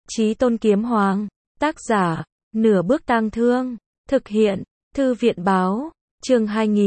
Chí Tôn Kiếm Hoàng. Tác giả, Nửa Bước Tang Thương. Thực hiện, Thư viện Báo. Chương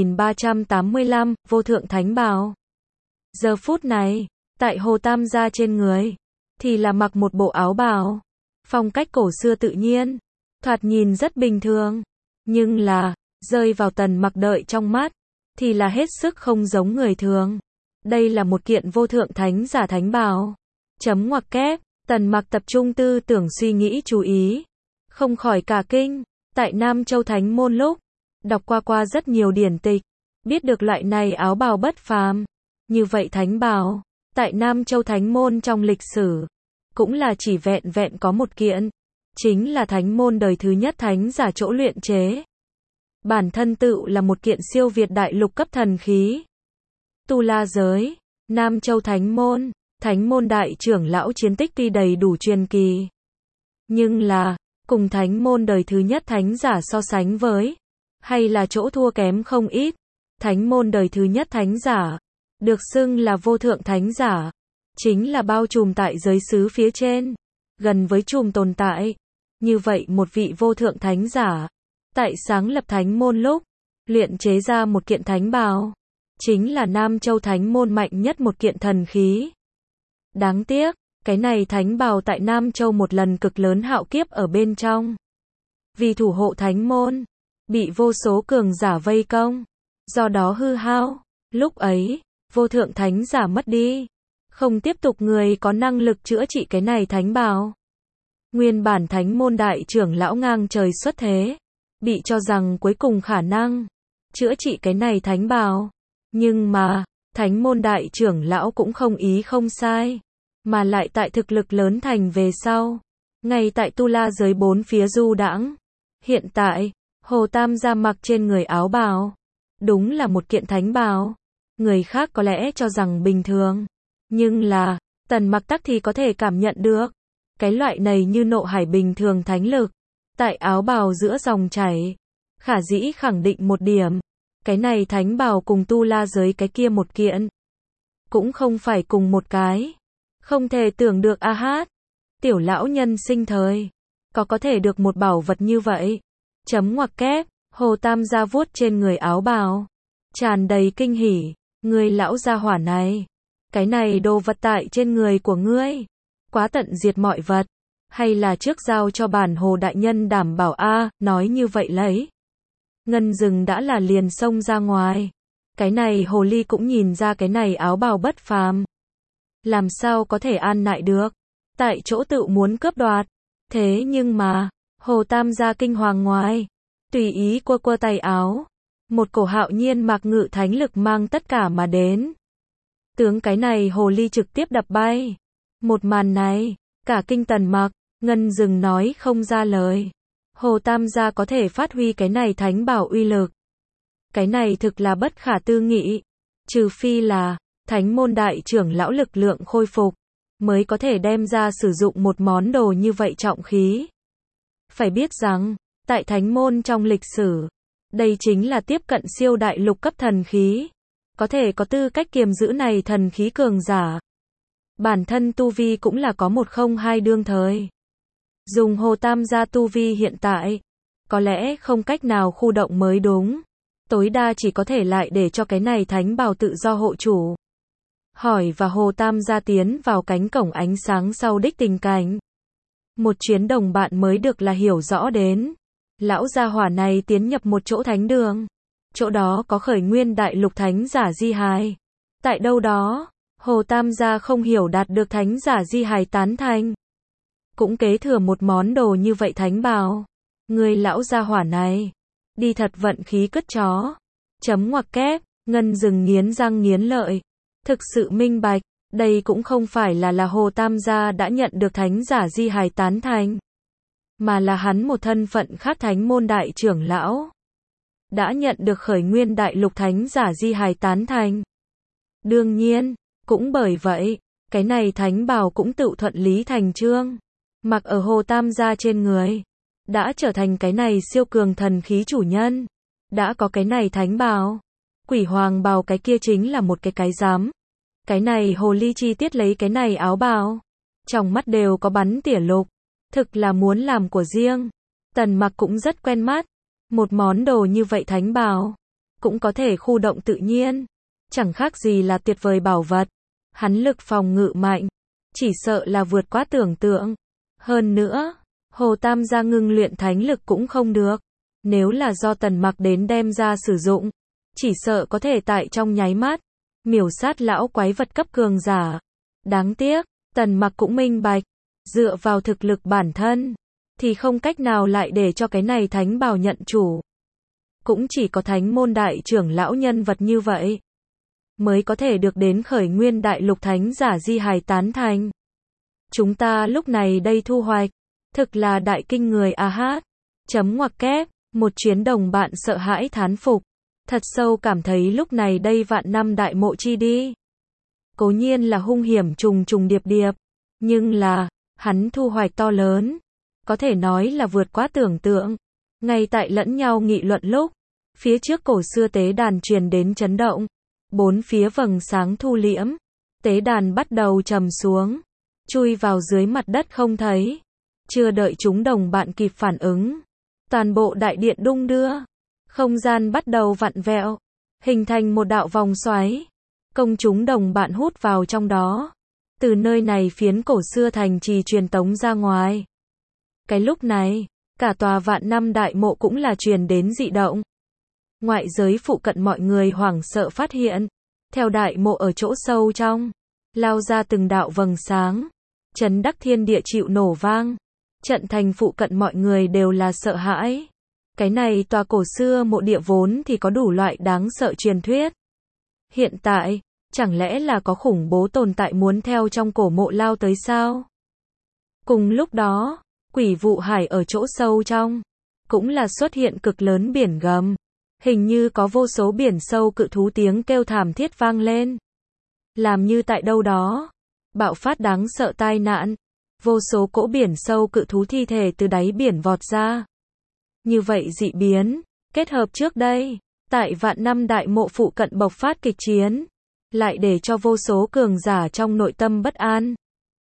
2385, Vô Thượng Thánh Bào. Giờ phút này, tại Hồ Tam gia trên người, thì là mặc một bộ áo bào. Phong cách cổ xưa tự nhiên, thoạt nhìn rất bình thường. Nhưng là, rơi vào Tần Mặc đợi trong mắt, thì là hết sức không giống người thường. Đây là một kiện vô thượng thánh giả thánh bào. Chấm ngoặc kép, Tần Mặc tập trung tư tưởng suy nghĩ chú ý. Không khỏi cả kinh, tại Nam Châu Thánh Môn lúc, đọc qua rất nhiều điển tịch, biết được loại này áo bào bất phàm. Như vậy thánh bào, tại Nam Châu Thánh Môn trong lịch sử, cũng là chỉ vẹn có một kiện. Chính là Thánh Môn đời thứ nhất thánh giả chỗ luyện chế. Bản thân tựu là một kiện siêu việt đại lục cấp thần khí. Tu La giới, Nam Châu Thánh Môn đại trưởng lão chiến tích tuy đầy đủ truyền kỳ. Nhưng là, cùng Thánh Môn đời thứ nhất thánh giả so sánh với, hay là chỗ thua kém không ít. Thánh Môn đời thứ nhất thánh giả, được xưng là vô thượng thánh giả, chính là bao trùm tại giới xứ phía trên, gần với trùm tồn tại. Như vậy một vị vô thượng thánh giả, tại sáng lập Thánh Môn lúc, luyện chế ra một kiện thánh bào, chính là Nam Châu Thánh Môn mạnh nhất một kiện thần khí. Đáng tiếc, cái này thánh bào tại Nam Châu một lần cực lớn hạo kiếp ở bên trong. Vì thủ hộ Thánh Môn, bị vô số cường giả vây công, do đó hư hao. Lúc ấy, vô thượng thánh giả mất đi, không tiếp tục người có năng lực chữa trị cái này thánh bào. Nguyên bản Thánh Môn đại trưởng lão ngang trời xuất thế, bị cho rằng cuối cùng khả năng chữa trị cái này thánh bào. Nhưng mà, Thánh Môn đại trưởng lão cũng không ý không sai, mà lại tại thực lực lớn thành về sau, ngay tại Tu La giới bốn phía du đãng. Hiện tại, Hồ Tam gia mặc trên người áo bào, đúng là một kiện thánh bào. Người khác có lẽ cho rằng bình thường, nhưng là, Tần Mặc tắc thì có thể cảm nhận được, cái loại này như nộ hải bình thường thánh lực, tại áo bào giữa dòng chảy. Khả dĩ khẳng định một điểm, cái này thánh bào cùng Tu La giới cái kia một kiện, cũng không phải cùng một cái. Không thể tưởng được a hát. Tiểu lão nhân sinh thời, có thể được một bảo vật như vậy. Chấm ngoặc kép, Hồ Tam gia vuốt trên người áo bào, tràn đầy kinh hỉ. Ngươi lão gia hỏa này, cái này đồ vật tại trên người của ngươi, quá tận diệt mọi vật, hay là trước giao cho bản Hồ đại nhân đảm bảo a. Nói như vậy lấy, Ngân Dừng đã là liền xông ra ngoài. Cái này hồ ly cũng nhìn ra cái này áo bào bất phàm, làm sao có thể an nại được, tại chỗ tự muốn cướp đoạt. Thế nhưng mà, Hồ Tam gia kinh hoàng ngoài, tùy ý quơ tay áo, một cổ hạo nhiên mạc ngự thánh lực mang tất cả mà đến. Tướng cái này hồ ly trực tiếp đập bay. Một màn này, cả kinh Tần Mặc, Ngân Dừng nói không ra lời. Hồ Tam gia có thể phát huy cái này thánh bảo uy lực, cái này thực là bất khả tư nghị. Trừ phi là Thánh Môn đại trưởng lão lực lượng khôi phục, mới có thể đem ra sử dụng một món đồ như vậy trọng khí. Phải biết rằng, tại Thánh Môn trong lịch sử, đây chính là tiếp cận siêu đại lục cấp thần khí, có thể có tư cách kiềm giữ này thần khí cường giả. Bản thân tu vi cũng là có 102 đương thời. Dùng Hồ Tam gia tu vi hiện tại, có lẽ không cách nào khu động mới đúng. Tối đa chỉ có thể lại để cho cái này thánh bào tự do hộ chủ. Hỏi và Hồ Tam gia tiến vào cánh cổng ánh sáng sau đích tình cảnh. Một chuyến đồng bạn mới được là hiểu rõ đến. Lão gia hỏa này tiến nhập một chỗ thánh đường. Chỗ đó có khởi nguyên đại lục thánh giả di hài. Tại đâu đó, Hồ Tam gia không hiểu đạt được thánh giả di hài tán thành. Cũng kế thừa một món đồ như vậy thánh bào. Người lão gia hỏa này, đi thật vận khí cất chó. Chấm ngoặc kép, Ngân Dừng nghiến răng nghiến lợi. Thực sự minh bạch, đây cũng không phải là Hồ Tam gia đã nhận được thánh giả di hài tán thành, mà là hắn một thân phận khác Thánh Môn đại trưởng lão, đã nhận được khởi nguyên đại lục thánh giả di hài tán thành. Đương nhiên, cũng bởi vậy, cái này thánh bào cũng tự thuận lý thành chương, mặc ở Hồ Tam gia trên người, đã trở thành cái này siêu cường thần khí chủ nhân. Đã có cái này thánh bào, Quỷ Hoàng bào cái kia chính là một cái giám. Cái này hồ ly chi tiết lấy cái này áo bào, trong mắt đều có bắn tỉa lục. thực là muốn làm của riêng. Tần Mặc cũng rất quen mắt, một món đồ như vậy thánh bào, cũng có thể khu động tự nhiên, chẳng khác gì là tuyệt vời bảo vật. Hắn lực phòng ngự mạnh, chỉ sợ là vượt quá tưởng tượng. Hơn nữa, Hồ Tam gia ngưng luyện thánh lực cũng không được. Nếu là do Tần Mặc đến đem ra sử dụng, chỉ sợ có thể tại trong nháy mắt, miểu sát lão quái vật cấp cường giả. Đáng tiếc, Tần Mặc cũng minh bạch, dựa vào thực lực bản thân, thì không cách nào lại để cho cái này thánh bào nhận chủ. Cũng chỉ có thánh môn đại trưởng lão nhân vật như vậy, mới có thể được đến khởi nguyên đại lục thánh giả di hài tán thành. Chúng ta lúc này đây thu hoạch, thực là đại kinh người a hát. Chấm ngoặc kép, một chuyến đồng bạn sợ hãi thán phục, thật sâu cảm thấy lúc này đây vạn năm đại mộ chi đi. Cố nhiên là hung hiểm trùng trùng điệp điệp, nhưng là, hắn thu hoạch to lớn, có thể nói là vượt quá tưởng tượng. Ngay tại lẫn nhau nghị luận lúc, phía trước cổ xưa tế đàn truyền đến chấn động, bốn phía vầng sáng thu liễm, tế đàn bắt đầu trầm xuống, chui vào dưới mặt đất không thấy. Chưa đợi chúng đồng bạn kịp phản ứng, toàn bộ đại điện đung đưa, không gian bắt đầu vặn vẹo, hình thành một đạo vòng xoáy. Công chúng đồng bạn hút vào trong đó, từ nơi này phiến cổ xưa thành trì truyền tống ra ngoài. Cái lúc này, cả tòa vạn năm đại mộ cũng là truyền đến dị động. Ngoại giới phụ cận mọi người hoảng sợ phát hiện, theo đại mộ ở chỗ sâu trong, lao ra từng đạo vầng sáng, chấn đắc thiên địa chịu nổ vang. Trận thành phụ cận mọi người đều là sợ hãi. Cái này tòa cổ xưa mộ địa vốn thì có đủ loại đáng sợ truyền thuyết. Hiện tại, chẳng lẽ là có khủng bố tồn tại muốn theo trong cổ mộ lao tới sao? Cùng lúc đó, quỷ vụ hải ở chỗ sâu trong, cũng là xuất hiện cực lớn biển gầm. Hình như có vô số biển sâu cự thú tiếng kêu thảm thiết vang lên. Làm như tại đâu đó, bạo phát đáng sợ tai nạn. Vô số cỗ biển sâu cự thú thi thể từ đáy biển vọt ra. Như vậy dị biến, kết hợp trước đây, tại vạn năm đại mộ phụ cận bộc phát kịch chiến, lại để cho vô số cường giả trong nội tâm bất an.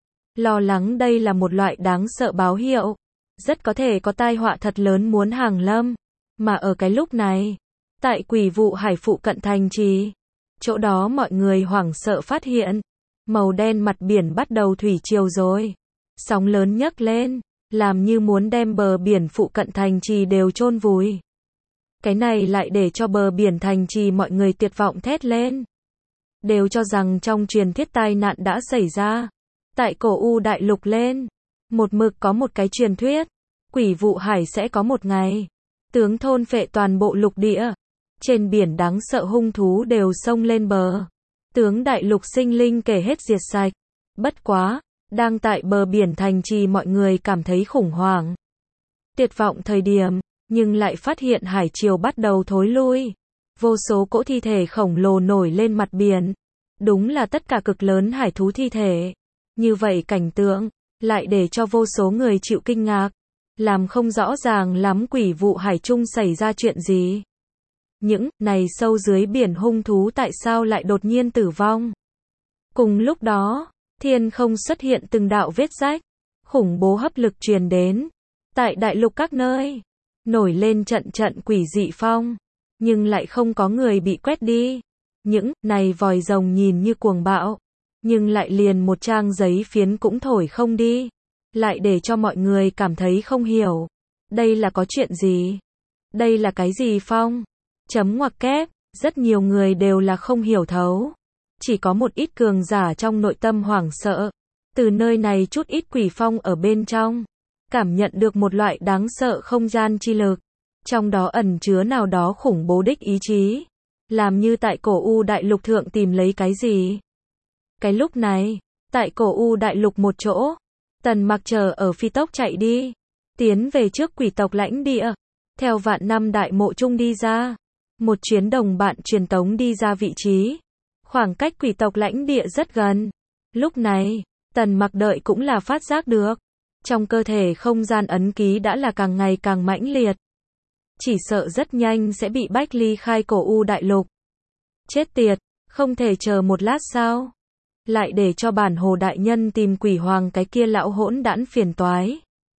Lo lắng đây là một loại đáng sợ báo hiệu, rất có thể có tai họa thật lớn muốn hàng lâm. Mà ở cái lúc này, tại quỷ vụ hải phụ cận thành trì, chỗ đó mọi người hoảng sợ phát hiện, màu đen mặt biển bắt đầu thủy triều rồi. Sóng lớn nhấc lên, làm như muốn đem bờ biển phụ cận thành trì đều chôn vùi. Cái này lại để cho bờ biển thành trì mọi người tuyệt vọng thét lên. Đều cho rằng trong truyền thuyết tai nạn đã xảy ra. Tại cổ U đại lục lên, một mực có một cái truyền thuyết, quỷ vụ hải sẽ có một ngày, tướng thôn phệ toàn bộ lục địa. Trên biển đáng sợ hung thú đều xông lên bờ. Tướng đại lục sinh linh kể hết diệt sạch. Bất quá, đang tại bờ biển thành trì mọi người cảm thấy khủng hoảng, tuyệt vọng thời điểm, nhưng lại phát hiện hải triều bắt đầu thối lui. Vô số cỗ thi thể khổng lồ nổi lên mặt biển. Đúng là tất cả cực lớn hải thú thi thể. Như vậy cảnh tượng, lại để cho vô số người chịu kinh ngạc. Làm không rõ ràng lắm quỷ vụ hải chung xảy ra chuyện gì. Những này sâu dưới biển hung thú tại sao lại đột nhiên tử vong. Cùng lúc đó, thiên không xuất hiện từng đạo vết rách, khủng bố hấp lực truyền đến. Tại đại lục các nơi, nổi lên trận trận quỷ dị phong, nhưng lại không có người bị quét đi. Những này vòi rồng nhìn như cuồng bạo, nhưng lại liền một trang giấy phiến cũng thổi không đi. Lại để cho mọi người cảm thấy không hiểu. Đây là có chuyện gì? Đây là cái gì phong? Chấm ngoặc kép, rất nhiều người đều là không hiểu thấu. Chỉ có một ít cường giả trong nội tâm hoảng sợ. Từ nơi này chút ít quỷ phong ở bên trong, cảm nhận được một loại đáng sợ không gian chi lực. Trong đó ẩn chứa nào đó khủng bố đích ý chí. Làm như tại cổ U đại lục thượng tìm lấy cái gì. Cái lúc này, tại cổ U đại lục một chỗ, Tần Mặc chờ ở phi tốc chạy đi. Tiến về trước quỷ tộc lãnh địa. Theo vạn năm đại mộ chung đi ra. Một chuyến đồng bạn truyền tống đi ra vị trí. Khoảng cách quỷ tộc lãnh địa rất gần. Lúc này, Tần Mặc đợi cũng là phát giác được. Trong cơ thể không gian ấn ký đã là càng ngày càng mãnh liệt. Chỉ sợ rất nhanh sẽ bị bách ly khai cổ U đại lục. Chết tiệt, không thể chờ một lát sao? Lại để cho bản hồ đại nhân tìm quỷ hoàng cái kia lão hỗn đản phiền toái.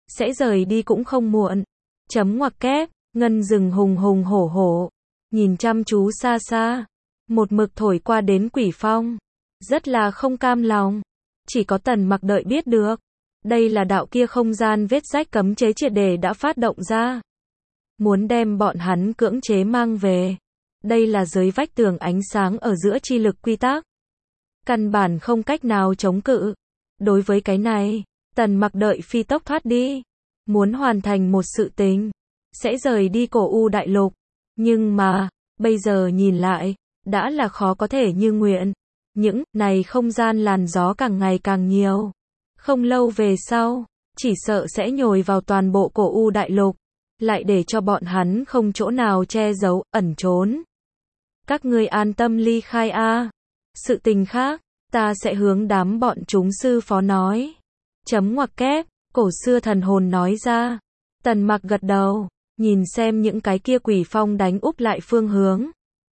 sẽ rời đi cũng không muộn. Chấm ngoặc kép, Ngân dừng hùng hùng hổ hổ, nhìn chăm chú xa xa, một mực thổi qua đến Quỷ Phong, rất là không cam lòng. Chỉ có Tần Mặc đợi biết được, đây là đạo kia không gian vết rách cấm chế triệt để đã phát động ra, muốn đem bọn hắn cưỡng chế mang về. Đây là giới vách tường ánh sáng ở giữa chi lực quy tắc, căn bản không cách nào chống cự. Đối với cái này, Tần Mặc đợi phi tốc thoát đi, muốn hoàn thành một sự tình, sẽ rời đi Cổ U đại lục. Nhưng mà, bây giờ nhìn lại, đã là khó có thể như nguyện. Những này không gian làn gió càng ngày càng nhiều. Không lâu về sau, chỉ sợ sẽ nhồi vào toàn bộ Cổ U đại lục, lại để cho bọn hắn không chỗ nào che giấu, ẩn trốn. Các ngươi an tâm ly khai a. Sự tình khác, ta sẽ hướng đám bọn chúng sư phó nói. Chấm ngoặc kép, Cổ xưa thần hồn nói ra. Tần Mặc gật đầu, nhìn xem những cái kia quỷ phong đánh úp lại phương hướng.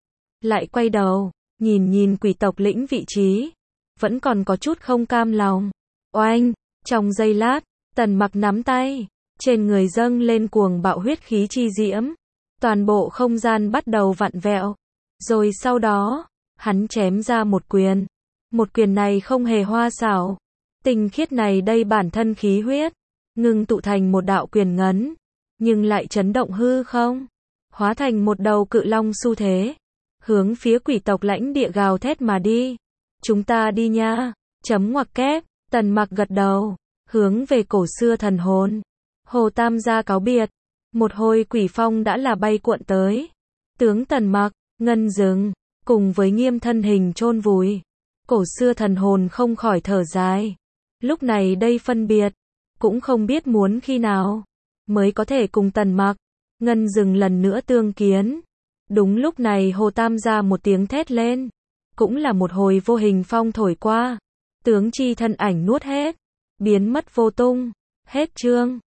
Lại quay đầu, nhìn quỷ tộc lĩnh vị trí. Vẫn còn có chút không cam lòng. Oanh, trong giây lát, Tần Mặc nắm tay, trên người dâng lên cuồng bạo huyết khí chi diễm. Toàn bộ không gian bắt đầu vặn vẹo. Rồi sau đó, hắn chém ra một quyền. Một quyền này không hề hoa xảo. Tinh khiết này đây bản thân khí huyết, ngưng tụ thành một đạo quyền ngấn, nhưng lại chấn động hư không, hóa thành một đầu cự long xu thế, hướng phía quỷ tộc lãnh địa gào thét mà đi. Chúng ta đi nha. Chấm ngoặc kép, Tần Mặc gật đầu, hướng về Cổ xưa thần hồn. Hồ Tam gia cáo biệt. Một hồi quỷ phong đã là bay cuộn tới. Tướng Tần Mặc, Ngân dừng, cùng với Nghiêm thân hình chôn vùi. Cổ xưa thần hồn không khỏi thở dài. Lúc này đây phân biệt, cũng không biết muốn khi nào mới có thể cùng Tần Mặc, Ngân dừng lần nữa tương kiến. Đúng lúc này Hồ Tam gia một tiếng thét lên, cũng là một hồi vô hình phong thổi qua, tướng chi thân ảnh nuốt hết, biến mất vô tung. Hết chương.